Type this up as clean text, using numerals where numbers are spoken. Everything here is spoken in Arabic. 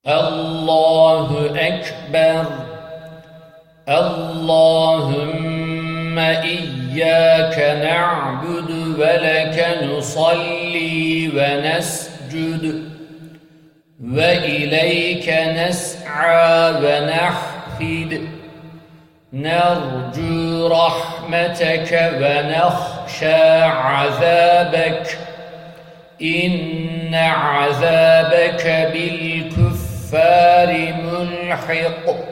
الله أكبر. اللهم إياك نعبد ولك نصلي ونسجد وإليك نسعى ونحفد، نرجو رحمتك ونخشى عذابك، إن عذابك بالكفار ملحق.